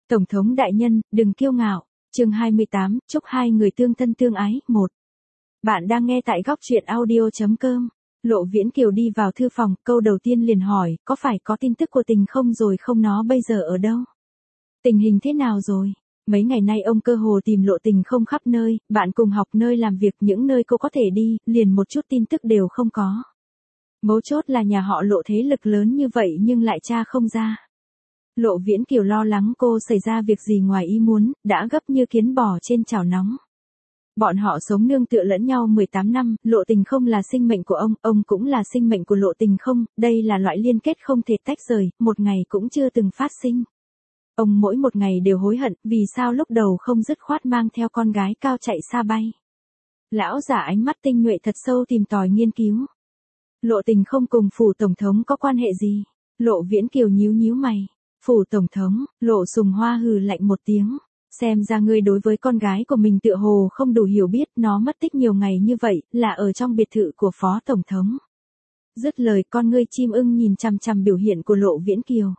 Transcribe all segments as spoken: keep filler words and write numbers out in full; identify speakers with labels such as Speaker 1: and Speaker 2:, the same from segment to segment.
Speaker 1: Tổng thống đại nhân, đừng kiêu ngạo. Chương hai mươi tám, chúc hai người tương thân tương ái. Một. Bạn đang nghe tại góc truyện audio chấm com. Lộ Viễn Kiều đi vào thư phòng, câu đầu tiên liền hỏi, có phải có tin tức của Tình không rồi không, nó bây giờ ở đâu? Tình hình thế nào rồi? Mấy ngày nay ông cơ hồ tìm Lộ Tình không khắp nơi, bạn cùng học, nơi làm việc, những nơi cô có thể đi, liền một chút tin tức đều không có. Mấu chốt là nhà họ Lộ thế lực lớn như vậy nhưng lại tra không ra. Lộ Viễn Kiều lo lắng cô xảy ra việc gì ngoài ý muốn, đã gấp như kiến bò trên chảo nóng. Bọn họ sống nương tựa lẫn nhau mười tám năm, Lộ Tình không là sinh mệnh của ông, ông cũng là sinh mệnh của Lộ Tình không, đây là loại liên kết không thể tách rời, một ngày cũng chưa từng phát sinh. Ông mỗi một ngày đều hối hận, vì sao lúc đầu không dứt khoát mang theo con gái cao chạy xa bay. Lão giả ánh mắt tinh nhuệ thật sâu tìm tòi nghiên cứu. Lộ Tình không cùng phủ tổng thống có quan hệ gì? Lộ Viễn Kiều nhíu nhíu mày. Phủ tổng thống, Lộ Sùng Hoa hừ lạnh một tiếng. Xem ra ngươi đối với con gái của mình tựa hồ không đủ hiểu biết, nó mất tích nhiều ngày như vậy, là ở trong biệt thự của phó tổng thống. Dứt lời, con ngươi chim ưng nhìn chằm chằm biểu hiện của Lộ Viễn Kiều.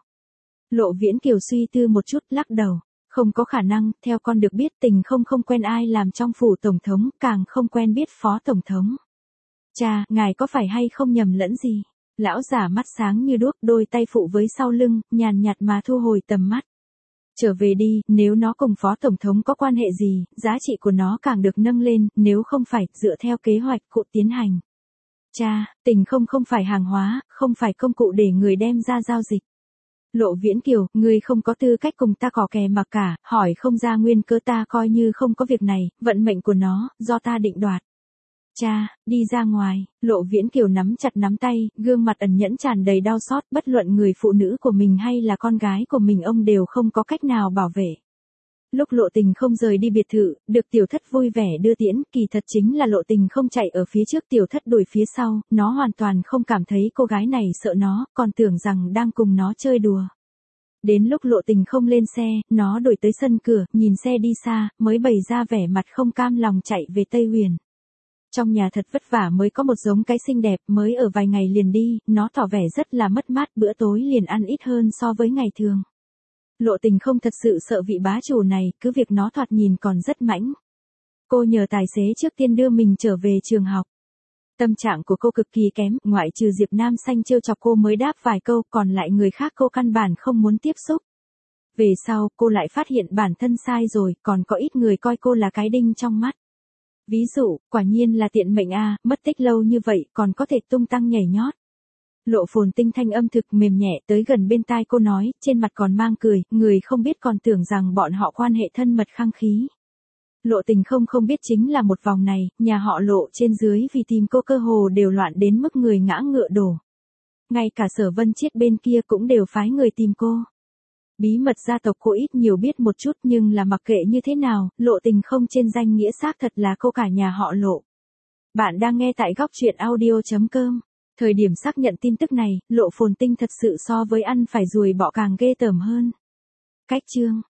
Speaker 1: Lộ Viễn Kiều suy tư một chút, lắc đầu. Không có khả năng, theo con được biết Tình không không quen ai làm trong phủ tổng thống, càng không quen biết phó tổng thống. Cha, ngài có phải hay không nhầm lẫn gì? Lão giả mắt sáng như đuốc, đôi tay phụ với sau lưng, nhàn nhạt mà thu hồi tầm mắt. Trở về đi, nếu nó cùng phó tổng thống có quan hệ gì, giá trị của nó càng được nâng lên, nếu không phải, dựa theo kế hoạch cụ tiến hành. Cha, Tình không không phải hàng hóa, không phải công cụ để người đem ra giao dịch. Lộ Viễn Kiều, ngươi không có tư cách cùng ta cò kè mà cả, hỏi không ra nguyên cớ, ta coi như không có việc này, vận mệnh của nó, do ta định đoạt. Cha, đi ra ngoài. Lộ Viễn Kiều nắm chặt nắm tay, gương mặt ẩn nhẫn tràn đầy đau xót, bất luận người phụ nữ của mình hay là con gái của mình ông đều không có cách nào bảo vệ. Lúc Lộ Tình không rời đi biệt thự, được tiểu thất vui vẻ đưa tiễn, kỳ thật chính là Lộ Tình không chạy ở phía trước, tiểu thất đuổi phía sau, nó hoàn toàn không cảm thấy cô gái này sợ nó, còn tưởng rằng đang cùng nó chơi đùa. Đến lúc Lộ Tình không lên xe, nó đuổi tới sân cửa, nhìn xe đi xa, mới bày ra vẻ mặt không cam lòng chạy về Tây Huyền. Trong nhà thật vất vả mới có một giống cái xinh đẹp, mới ở vài ngày liền đi, nó tỏ vẻ rất là mất mát, bữa tối liền ăn ít hơn so với ngày thường. Lộ Tình không thật sự sợ vị bá chủ này, cứ việc nó thoạt nhìn còn rất mãnh. Cô nhờ tài xế trước tiên đưa mình trở về trường học. Tâm trạng của cô cực kỳ kém, ngoại trừ Diệp Nam Xanh trêu chọc cô mới đáp vài câu, còn lại người khác cô căn bản không muốn tiếp xúc. Về sau, cô lại phát hiện bản thân sai rồi, còn có ít người coi cô là cái đinh trong mắt. Ví dụ, quả nhiên là tiện mệnh a, mất tích lâu như vậy, còn có thể tung tăng nhảy nhót. Lộ Phồn Tinh thanh âm thực mềm nhẹ tới gần bên tai cô nói, trên mặt còn mang cười, người không biết còn tưởng rằng bọn họ quan hệ thân mật khăng khí. Lộ Tình không không biết chính là một vòng này, nhà họ Lộ trên dưới vì tìm cô cơ hồ đều loạn đến mức người ngã ngựa đổ. Ngay cả Sở Vân Chiết bên kia cũng đều phái người tìm cô. Bí mật gia tộc cô ít nhiều biết một chút, nhưng là mặc kệ như thế nào, Lộ Tình không trên danh nghĩa xác thật là cô cả nhà họ Lộ. Bạn đang nghe tại góc truyện audio chấm com. Thời điểm xác nhận tin tức này, Lộ Phồn Tinh thật sự so với ăn phải ruồi bọ càng ghê tởm hơn. Cách chương,